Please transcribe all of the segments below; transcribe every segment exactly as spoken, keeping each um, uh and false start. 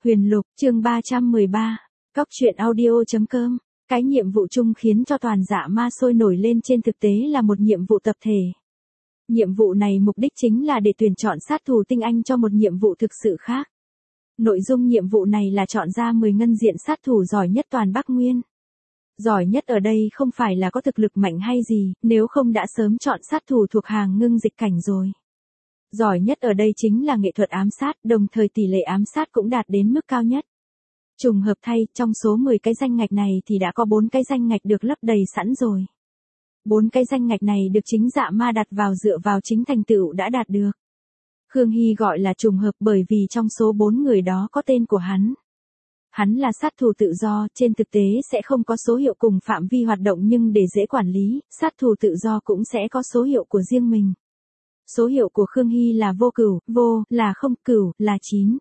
Huyền Lục, chương ba trăm mười ba, Cóc truyện audio.com. Cái nhiệm vụ chung khiến cho toàn dạ ma sôi nổi lên trên thực tế là một nhiệm vụ tập thể. Nhiệm vụ này mục đích chính là để tuyển chọn sát thủ tinh anh cho một nhiệm vụ thực sự khác. Nội dung nhiệm vụ này là chọn ra mười ngân diện sát thủ giỏi nhất toàn Bắc Nguyên. Giỏi nhất ở đây không phải là có thực lực mạnh hay gì, nếu không đã sớm chọn sát thủ thuộc hàng ngưng dịch cảnh rồi. Giỏi nhất ở đây chính là nghệ thuật ám sát, đồng thời tỷ lệ ám sát cũng đạt đến mức cao nhất. Trùng hợp thay, trong số mười cái danh ngạch này thì đã có bốn cái danh ngạch được lấp đầy sẵn rồi. bốn cái danh ngạch này được chính dạ ma đặt vào dựa vào chính thành tựu đã đạt được. Khương Hy gọi là trùng hợp bởi vì trong số bốn người đó có tên của hắn. Hắn là sát thủ tự do, trên thực tế sẽ không có số hiệu cùng phạm vi hoạt động nhưng để dễ quản lý, sát thủ tự do cũng sẽ có số hiệu của riêng mình. Số hiệu của Khương Hy là vô cửu, vô là không, cửu là chín.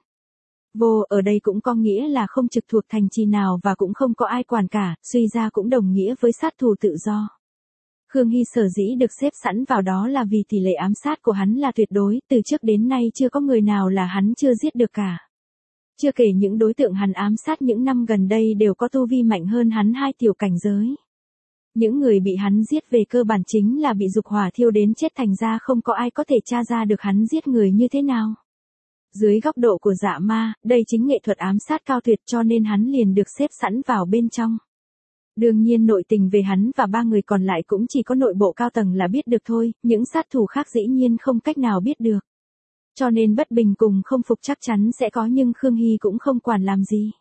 Vô ở đây cũng có nghĩa là không trực thuộc thành trì nào và cũng không có ai quản cả, suy ra cũng đồng nghĩa với sát thủ tự do. Khương Hy sở dĩ được xếp sẵn vào đó là vì tỷ lệ ám sát của hắn là tuyệt đối, từ trước đến nay chưa có người nào là hắn chưa giết được cả. Chưa kể những đối tượng hắn ám sát những năm gần đây đều có tu vi mạnh hơn hắn hai tiểu cảnh giới. Những người bị hắn giết về cơ bản chính là bị dục hỏa thiêu đến chết, thành ra không có ai có thể tra ra được hắn giết người như thế nào. Dưới góc độ của dạ ma, đây chính nghệ thuật ám sát cao tuyệt cho nên hắn liền được xếp sẵn vào bên trong. Đương nhiên nội tình về hắn và ba người còn lại cũng chỉ có nội bộ cao tầng là biết được thôi, những sát thủ khác dĩ nhiên không cách nào biết được. Cho nên bất bình cùng không phục chắc chắn sẽ có nhưng Khương Hy cũng không quản làm gì.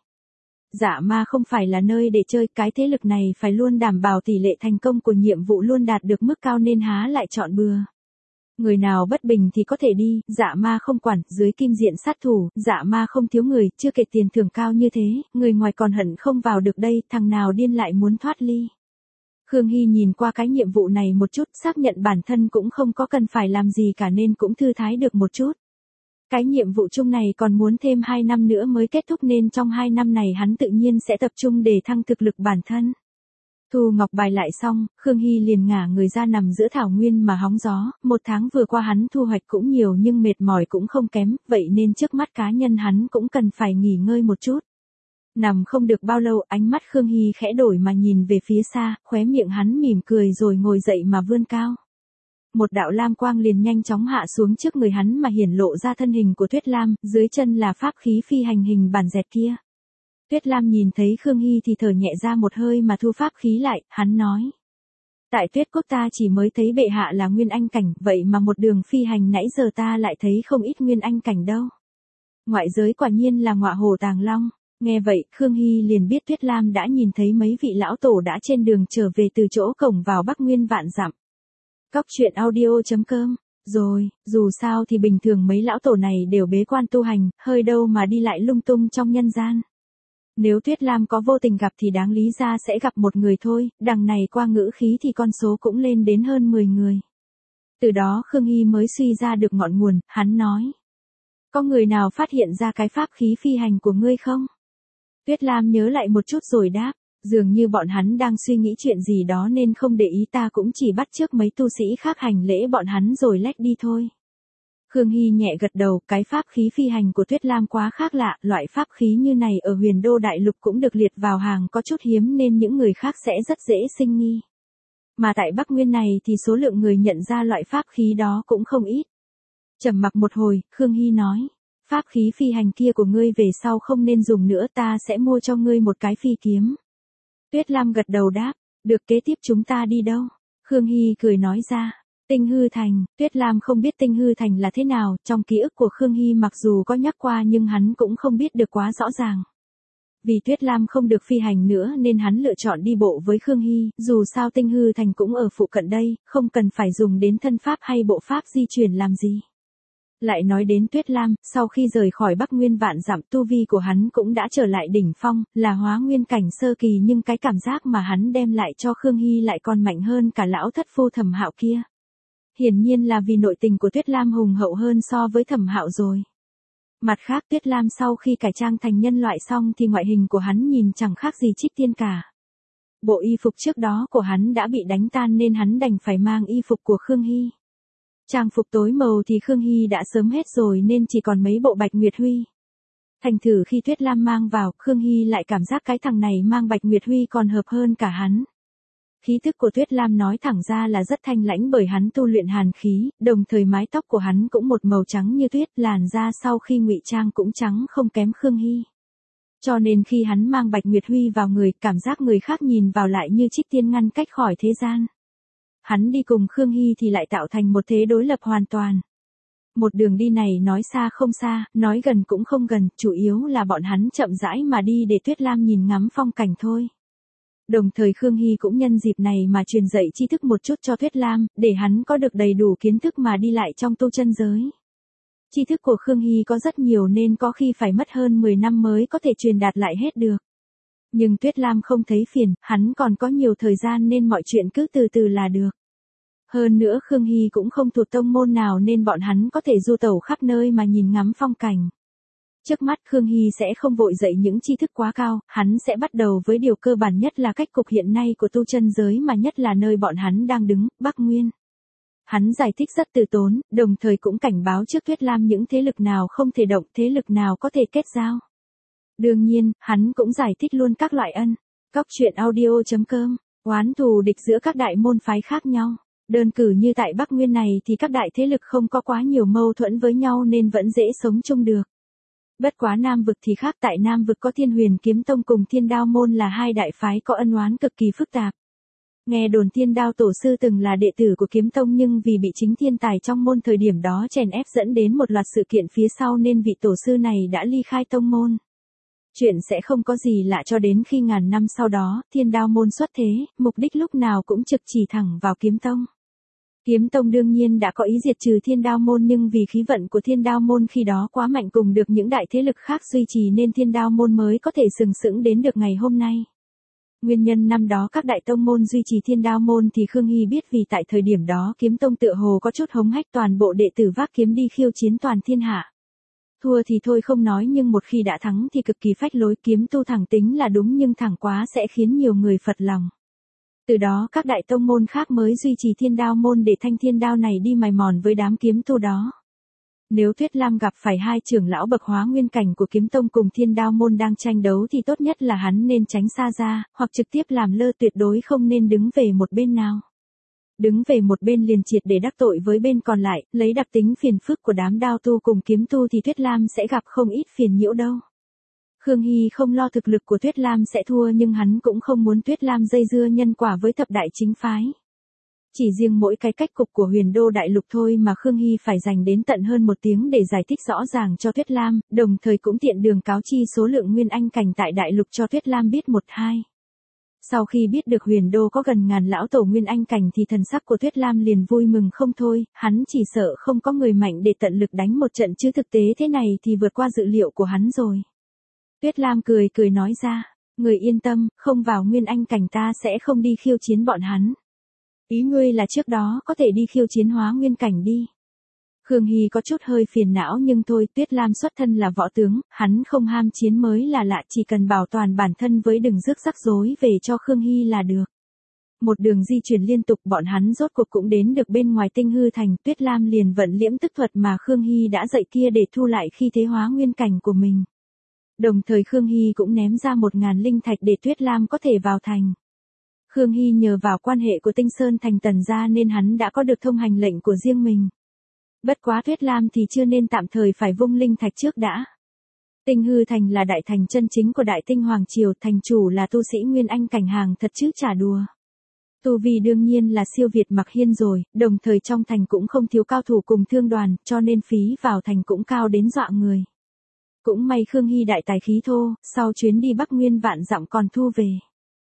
Dạ ma không phải là nơi để chơi, cái thế lực này phải luôn đảm bảo tỷ lệ thành công của nhiệm vụ luôn đạt được mức cao nên há lại chọn bừa. Người nào bất bình thì có thể đi, dạ ma không quản, dưới kim diện sát thủ, dạ ma không thiếu người, chưa kể tiền thưởng cao như thế, người ngoài còn hận không vào được đây, thằng nào điên lại muốn thoát ly. Khương Hy nhìn qua cái nhiệm vụ này một chút, xác nhận bản thân cũng không có cần phải làm gì cả nên cũng thư thái được một chút. Cái nhiệm vụ chung này còn muốn thêm hai năm nữa mới kết thúc nên trong hai năm này hắn tự nhiên sẽ tập trung để thăng thực lực bản thân. Thu ngọc bài lại xong, Khương Hy liền ngả người ra nằm giữa thảo nguyên mà hóng gió, một tháng vừa qua hắn thu hoạch cũng nhiều nhưng mệt mỏi cũng không kém, vậy nên trước mắt cá nhân hắn cũng cần phải nghỉ ngơi một chút. Nằm không được bao lâu, ánh mắt Khương Hy khẽ đổi mà nhìn về phía xa, khóe miệng hắn mỉm cười rồi ngồi dậy mà vươn cao. Một đạo lam quang liền nhanh chóng hạ xuống trước người hắn mà hiển lộ ra thân hình của Tuyết Lam, dưới chân là pháp khí phi hành hình bản dẹt kia. Tuyết Lam nhìn thấy Khương Hy thì thở nhẹ ra một hơi mà thu pháp khí lại, hắn nói. Tại Tuyết Quốc ta chỉ mới thấy bệ hạ là nguyên anh cảnh, vậy mà một đường phi hành nãy giờ ta lại thấy không ít nguyên anh cảnh đâu. Ngoại giới quả nhiên là ngọa hổ tàng long. Nghe vậy, Khương Hy liền biết Tuyết Lam đã nhìn thấy mấy vị lão tổ đã trên đường trở về từ chỗ cổng vào Bắc Nguyên vạn dặm. Cóc truyện audio.com. Rồi, dù sao thì bình thường mấy lão tổ này đều bế quan tu hành, hơi đâu mà đi lại lung tung trong nhân gian. Nếu Tuyết Lam có vô tình gặp thì đáng lý ra sẽ gặp một người thôi, đằng này qua ngữ khí thì con số cũng lên đến hơn mười người. Từ đó Khương Hy mới suy ra được ngọn nguồn, hắn nói. Có người nào phát hiện ra cái pháp khí phi hành của ngươi không? Tuyết Lam nhớ lại một chút rồi đáp. Dường như bọn hắn đang suy nghĩ chuyện gì đó nên không để ý, ta cũng chỉ bắt chước mấy tu sĩ khác hành lễ bọn hắn rồi lách đi thôi. Khương Hy nhẹ gật đầu, cái pháp khí phi hành của Tuyết Lam quá khác lạ, loại pháp khí như này ở Huyền Đô Đại Lục cũng được liệt vào hàng có chút hiếm nên những người khác sẽ rất dễ sinh nghi. Mà tại Bắc Nguyên này thì số lượng người nhận ra loại pháp khí đó cũng không ít. Trầm mặc một hồi, Khương Hy nói. Pháp khí phi hành kia của ngươi về sau không nên dùng nữa, ta sẽ mua cho ngươi một cái phi kiếm. Tuyết Lam gật đầu đáp, được, kế tiếp chúng ta đi đâu? Khương Hy cười nói ra, Tinh Hư Thành. Tuyết Lam không biết Tinh Hư Thành là thế nào, trong ký ức của Khương Hy mặc dù có nhắc qua nhưng hắn cũng không biết được quá rõ ràng. Vì Tuyết Lam không được phi hành nữa nên hắn lựa chọn đi bộ với Khương Hy, dù sao Tinh Hư Thành cũng ở phụ cận đây, không cần phải dùng đến thân pháp hay bộ pháp di chuyển làm gì. Lại nói đến Tuyết Lam, sau khi rời khỏi Bắc Nguyên vạn dặm tu vi của hắn cũng đã trở lại đỉnh phong, là hóa nguyên cảnh sơ kỳ nhưng cái cảm giác mà hắn đem lại cho Khương Hy lại còn mạnh hơn cả lão thất phu Thẩm Hạo kia. Hiển nhiên là vì nội tình của Tuyết Lam hùng hậu hơn so với Thẩm Hạo rồi. Mặt khác Tuyết Lam sau khi cải trang thành nhân loại xong thì ngoại hình của hắn nhìn chẳng khác gì Trích Tiên cả. Bộ y phục trước đó của hắn đã bị đánh tan nên hắn đành phải mang y phục của Khương Hy. Trang phục tối màu thì Khương Hy đã sớm hết rồi nên chỉ còn mấy bộ Bạch Nguyệt Huy. Thành thử khi Tuyết Lam mang vào, Khương Hy lại cảm giác cái thằng này mang Bạch Nguyệt Huy còn hợp hơn cả hắn. Khí thức của Tuyết Lam nói thẳng ra là rất thanh lãnh bởi hắn tu luyện hàn khí, đồng thời mái tóc của hắn cũng một màu trắng như tuyết, làn da sau khi ngụy trang cũng trắng không kém Khương Hy. Cho nên khi hắn mang Bạch Nguyệt Huy vào người, cảm giác người khác nhìn vào lại như trích tiên ngăn cách khỏi thế gian. Hắn đi cùng Khương Hy thì lại tạo thành một thế đối lập hoàn toàn. Một đường đi này nói xa không xa, nói gần cũng không gần, chủ yếu là bọn hắn chậm rãi mà đi để Tuyết Lam nhìn ngắm phong cảnh thôi. Đồng thời Khương Hy cũng nhân dịp này mà truyền dạy tri thức một chút cho Tuyết Lam, để hắn có được đầy đủ kiến thức mà đi lại trong tu chân giới. Tri thức của Khương Hy có rất nhiều nên có khi phải mất hơn mười năm mới có thể truyền đạt lại hết được. Nhưng Tuyết Lam không thấy phiền, hắn còn có nhiều thời gian nên mọi chuyện cứ từ từ là được. Hơn nữa Khương Hy cũng không thuộc tông môn nào nên bọn hắn có thể du tẩu khắp nơi mà nhìn ngắm phong cảnh. Trước mắt Khương Hy sẽ không vội dậy những tri thức quá cao, hắn sẽ bắt đầu với điều cơ bản nhất là cách cục hiện nay của tu chân giới mà nhất là nơi bọn hắn đang đứng, Bắc Nguyên. Hắn giải thích rất từ tốn, đồng thời cũng cảnh báo trước Tuyết Lam những thế lực nào không thể động, thế lực nào có thể kết giao. Đương nhiên, hắn cũng giải thích luôn các loại ân. Cóc truyện audio chấm com, oán thù địch giữa các đại môn phái khác nhau. Đơn cử như tại Bắc Nguyên này thì các đại thế lực không có quá nhiều mâu thuẫn với nhau nên vẫn dễ sống chung được. Bất quá Nam vực thì khác, tại Nam vực có Thiên Huyền Kiếm Tông cùng Thiên Đao Môn là hai đại phái có ân oán cực kỳ phức tạp. Nghe đồn Thiên Đao Tổ sư từng là đệ tử của Kiếm Tông nhưng vì bị chính thiên tài trong môn thời điểm đó chèn ép dẫn đến một loạt sự kiện phía sau nên vị tổ sư này đã ly khai tông môn. Chuyện sẽ không có gì lạ cho đến khi ngàn năm sau đó, Thiên Đao Môn xuất thế, mục đích lúc nào cũng trực chỉ thẳng vào Kiếm Tông. Kiếm Tông đương nhiên đã có ý diệt trừ Thiên Đao Môn nhưng vì khí vận của Thiên Đao Môn khi đó quá mạnh cùng được những đại thế lực khác duy trì nên Thiên Đao Môn mới có thể sừng sững đến được ngày hôm nay. Nguyên nhân năm đó các đại tông môn duy trì Thiên Đao Môn thì Khương Hy biết vì tại thời điểm đó Kiếm Tông tựa hồ có chút hống hách toàn bộ đệ tử vác kiếm đi khiêu chiến toàn thiên hạ. Thua thì thôi không nói nhưng một khi đã thắng thì cực kỳ phách lối, kiếm tu thẳng tính là đúng nhưng thẳng quá sẽ khiến nhiều người phật lòng. Từ đó các đại tông môn khác mới duy trì Thiên Đao Môn để thanh thiên đao này đi mài mòn với đám kiếm tu đó. Nếu Tuyết Lam gặp phải hai trưởng lão bậc hóa nguyên cảnh của Kiếm Tông cùng Thiên Đao Môn đang tranh đấu thì tốt nhất là hắn nên tránh xa ra, hoặc trực tiếp làm lơ, tuyệt đối không nên đứng về một bên nào. Đứng về một bên liền triệt để đắc tội với bên còn lại, lấy đặc tính phiền phức của đám đao tu cùng kiếm tu thì Tuyết Lam sẽ gặp không ít phiền nhiễu đâu. Khương Hy không lo thực lực của Tuyết Lam sẽ thua nhưng hắn cũng không muốn Tuyết Lam dây dưa nhân quả với thập đại chính phái. Chỉ riêng mỗi cái cách cục của Huyền Đô Đại Lục thôi mà Khương Hy phải dành đến tận hơn một tiếng để giải thích rõ ràng cho Tuyết Lam, đồng thời cũng tiện đường cáo chi số lượng nguyên anh cảnh tại Đại Lục cho Tuyết Lam biết một hai. Sau khi biết được Huyền Đô có gần ngàn lão tổ nguyên anh cảnh thì thần sắc của Tuyết Lam liền vui mừng không thôi, hắn chỉ sợ không có người mạnh để tận lực đánh một trận chứ thực tế thế này thì vượt qua dự liệu của hắn rồi. Tuyết Lam cười cười nói ra, người yên tâm, không vào nguyên anh cảnh ta sẽ không đi khiêu chiến bọn hắn. Ý ngươi là trước đó có thể đi khiêu chiến hóa nguyên cảnh đi. Khương Hy có chút hơi phiền não nhưng thôi, Tuyết Lam xuất thân là võ tướng, hắn không ham chiến mới là lạ, chỉ cần bảo toàn bản thân với đừng rước rắc rối về cho Khương Hy là được. Một đường di chuyển liên tục bọn hắn rốt cuộc cũng đến được bên ngoài Tinh Hư Thành, Tuyết Lam liền vận liễm tức thuật mà Khương Hy đã dạy kia để thu lại khi thế hóa nguyên cảnh của mình. Đồng thời Khương Hy cũng ném ra một ngàn linh thạch để Tuyết Lam có thể vào thành. Khương Hy nhờ vào quan hệ của Tinh Sơn Thành Tần gia nên hắn đã có được thông hành lệnh của riêng mình. Bất quá Tuyết Lam thì chưa nên tạm thời phải vung linh thạch trước đã. Tinh Hư Thành là đại thành chân chính của Đại Tinh Hoàng Triều, thành chủ là tu sĩ nguyên anh cảnh hàng thật chứ chả đùa. Tu vi đương nhiên là siêu việt Mặc Hiên rồi, đồng thời trong thành cũng không thiếu cao thủ cùng thương đoàn, cho nên phí vào thành cũng cao đến dọa người. Cũng may Khương Hy đại tài khí thô, sau chuyến đi Bắc Nguyên vạn dặm còn thu về.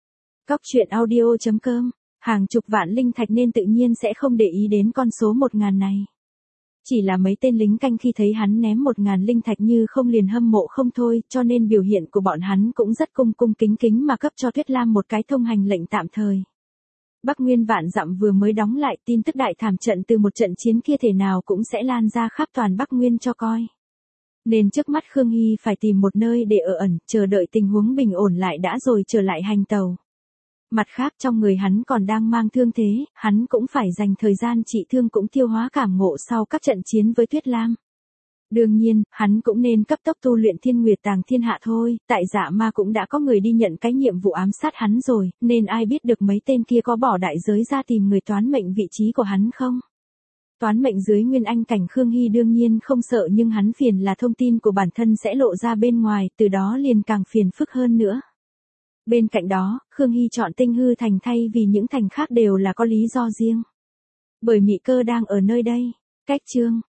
Cóc truyện audio chấm com, hàng chục vạn linh thạch nên tự nhiên sẽ không để ý đến con số một ngàn này. Chỉ là mấy tên lính canh khi thấy hắn ném một ngàn linh thạch như không liền hâm mộ không thôi, cho nên biểu hiện của bọn hắn cũng rất cung cung kính kính mà cấp cho Tuyết Lam một cái thông hành lệnh tạm thời. Bắc Nguyên vạn dặm vừa mới đóng lại, tin tức đại thảm trận từ một trận chiến kia thể nào cũng sẽ lan ra khắp toàn Bắc Nguyên cho coi. Nên trước mắt Khương Hy phải tìm một nơi để ở ẩn, chờ đợi tình huống bình ổn lại đã rồi trở lại hành tàu. Mặt khác trong người hắn còn đang mang thương thế, hắn cũng phải dành thời gian trị thương cũng tiêu hóa cảm ngộ sau các trận chiến với Tuyết Lam. Đương nhiên, hắn cũng nên cấp tốc tu luyện Thiên Nguyệt Tàng Thiên Hạ thôi, tại Dạ Ma cũng đã có người đi nhận cái nhiệm vụ ám sát hắn rồi, nên ai biết được mấy tên kia có bỏ đại giới ra tìm người toán mệnh vị trí của hắn không? Toán mệnh dưới Nguyên Anh cảnh Khương Hy đương nhiên không sợ, nhưng hắn phiền là thông tin của bản thân sẽ lộ ra bên ngoài, từ đó liền càng phiền phức hơn nữa. Bên cạnh đó, Khương Hy chọn Tinh Hư Thành thay vì những thành khác đều là có lý do riêng. Bởi Mị Cơ đang ở nơi đây. Cách chương